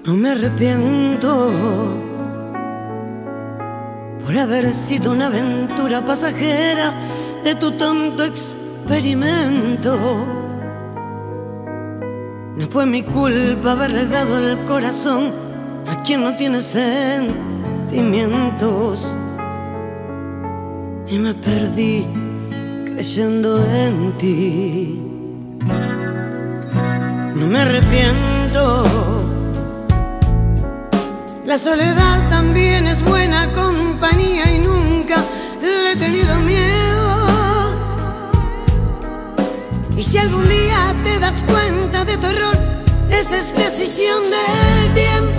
No me arrepiento por haber sido una aventura pasajera de tu tonto experimento. No fue mi culpa haberle dado el corazón a quien no tiene sentimientos. Y me perdí creyendo en ti. No me arrepiento. La soledad también es buena compañía y nunca le he tenido miedo. Y si algún día te das cuenta de tu error, esa es decisión del tiempo.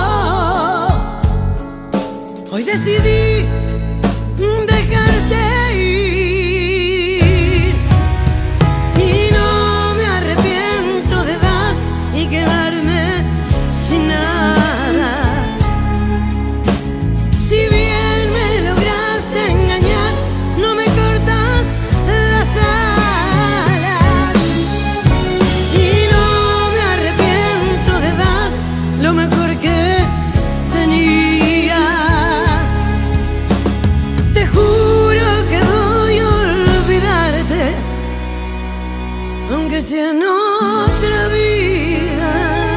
Hoy decidí dejarte ir y no me arrepiento de dar y quedarme sin nada. Si bien me lograste engañar, no me cortas las alas. Y no me arrepiento de dar lo mejor que tenía. Te juro que voy a olvidarte, aunque sea en otra vida.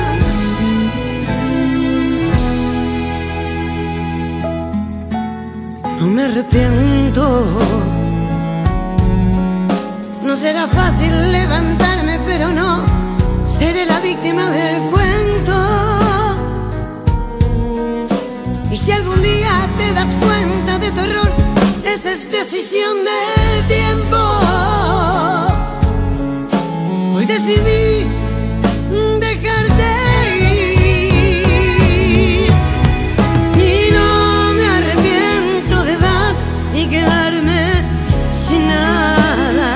No me arrepiento. No será fácil levantarme, pero no seré la víctima del cuento. Y si algún día te das cuenta de tu error, esa es decisión del tiempo. Hoy decidí dejarte ir y no me arrepiento de dar y quedarme sin nada.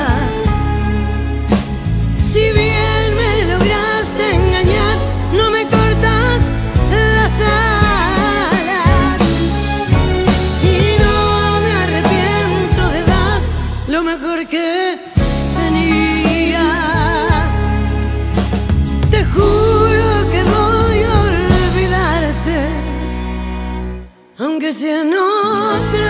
Si bien me lograste engañar, no me cortas las alas. Y no me arrepiento de dar lo mejor que tenía. Te juro que voy a olvidarte, aunque sea en otra